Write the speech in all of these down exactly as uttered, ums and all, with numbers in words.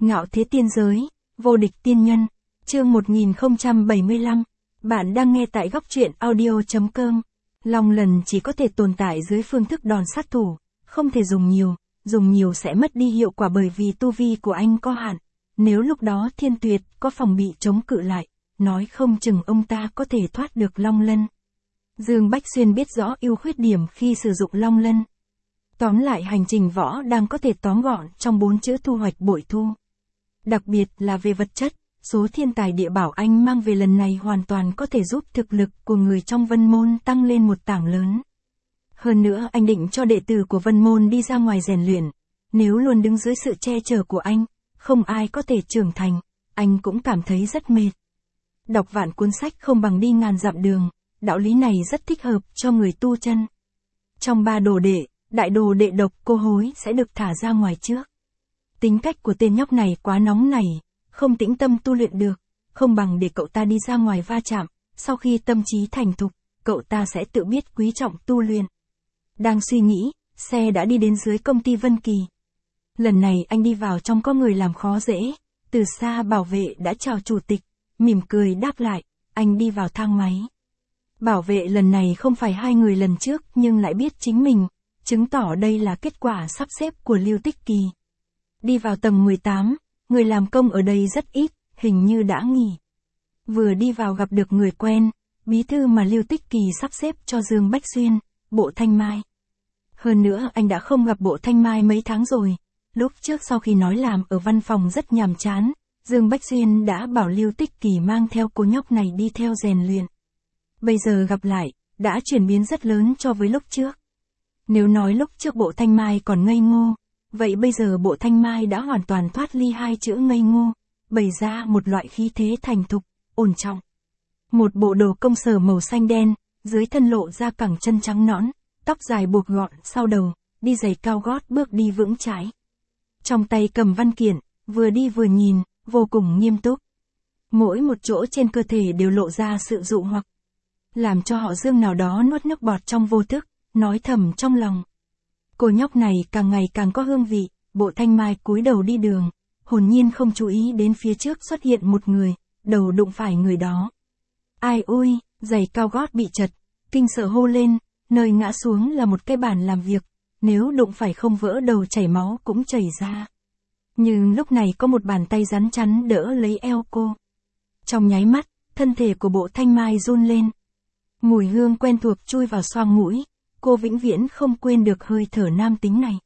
Ngạo thế tiên giới, vô địch tiên nhân, chương một nghìn không trăm bảy mươi lăm, bạn đang nghe tại góc truyện audio.com. Long lần chỉ có thể tồn tại dưới phương thức đòn sát thủ, không thể dùng nhiều, dùng nhiều sẽ mất đi hiệu quả bởi vì tu vi của anh có hạn. Nếu lúc đó Thiên Tuyệt có phòng bị chống cự lại, nói không chừng ông ta có thể thoát được Long lân. Dương Bách Xuyên biết rõ ưu khuyết điểm khi sử dụng Long lân. Tóm lại hành trình võ đang có thể tóm gọn trong bốn chữ thu hoạch bội thu. Đặc biệt là về vật chất, số thiên tài địa bảo anh mang về lần này hoàn toàn có thể giúp thực lực của người trong Vân Môn tăng lên một tảng lớn. Hơn nữa anh định cho đệ tử của Vân Môn đi ra ngoài rèn luyện, nếu luôn đứng dưới sự che chở của anh, không ai có thể trưởng thành, anh cũng cảm thấy rất mệt. Đọc vạn cuốn sách không bằng đi ngàn dặm đường, đạo lý này rất thích hợp cho người tu chân. Trong ba đồ đệ, đại đồ đệ Độc Cô Hối sẽ được thả ra ngoài trước. Tính cách của tên nhóc này quá nóng nảy, không tĩnh tâm tu luyện được, không bằng để cậu ta đi ra ngoài va chạm, sau khi tâm trí thành thục, cậu ta sẽ tự biết quý trọng tu luyện. Đang suy nghĩ, xe đã đi đến dưới công ty Vân Kỳ. Lần này anh đi vào trong có người làm khó dễ, từ xa bảo vệ đã chào chủ tịch, mỉm cười đáp lại, anh đi vào thang máy. Bảo vệ lần này không phải hai người lần trước nhưng lại biết chính mình, chứng tỏ đây là kết quả sắp xếp của Lưu Tích Kỳ. Đi vào tầng mười tám, người làm công ở đây rất ít, hình như đã nghỉ. Vừa đi vào gặp được người quen, bí thư mà Lưu Tích Kỳ sắp xếp cho Dương Bách Xuyên, Bộ Thanh Mai. Hơn nữa anh đã không gặp Bộ Thanh Mai mấy tháng rồi, lúc trước sau khi nói làm ở văn phòng rất nhàm chán, Dương Bách Xuyên đã bảo Lưu Tích Kỳ mang theo cô nhóc này đi theo rèn luyện. Bây giờ gặp lại, đã chuyển biến rất lớn so với lúc trước. Nếu nói lúc trước Bộ Thanh Mai còn ngây ngô, vậy bây giờ Bộ Thanh Mai đã hoàn toàn thoát ly hai chữ ngây ngô, bày ra một loại khí thế thành thục, ổn trọng. Một bộ đồ công sở màu xanh đen, dưới thân lộ ra cẳng chân trắng nõn, tóc dài buộc gọn sau đầu, đi giày cao gót bước đi vững chãi. Trong tay cầm văn kiện, vừa đi vừa nhìn, vô cùng nghiêm túc. Mỗi một chỗ trên cơ thể đều lộ ra sự dụ hoặc, làm cho họ Dương nào đó nuốt nước bọt trong vô thức, nói thầm trong lòng. Cô nhóc này càng ngày càng có hương vị. Bộ Thanh Mai cúi đầu đi đường, hồn nhiên không chú ý đến phía trước xuất hiện một người, đầu đụng phải người đó. Ai ui, giày cao gót bị chật, kinh sợ hô lên, nơi ngã xuống là một cái bàn làm việc, nếu đụng phải không vỡ đầu chảy máu cũng chảy ra. Nhưng lúc này có một bàn tay rắn chắn đỡ lấy eo cô. Trong nháy mắt, thân thể của Bộ Thanh Mai run lên. Mùi hương quen thuộc chui vào xoang mũi, cô vĩnh viễn không quên được hơi thở nam tính này.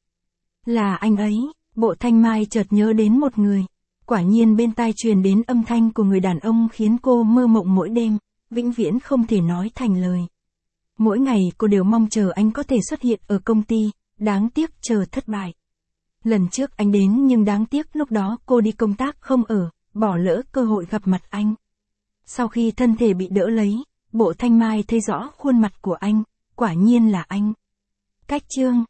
Là anh ấy, Bộ Thanh Mai chợt nhớ đến một người. Quả nhiên bên tai truyền đến âm thanh của người đàn ông khiến cô mơ mộng mỗi đêm, vĩnh viễn không thể nói thành lời. Mỗi ngày cô đều mong chờ anh có thể xuất hiện ở công ty, đáng tiếc chờ thất bại. Lần trước anh đến nhưng đáng tiếc lúc đó cô đi công tác không ở, bỏ lỡ cơ hội gặp mặt anh. Sau khi thân thể bị đỡ lấy, Bộ Thanh Mai thấy rõ khuôn mặt của anh, quả nhiên là anh. Cách chương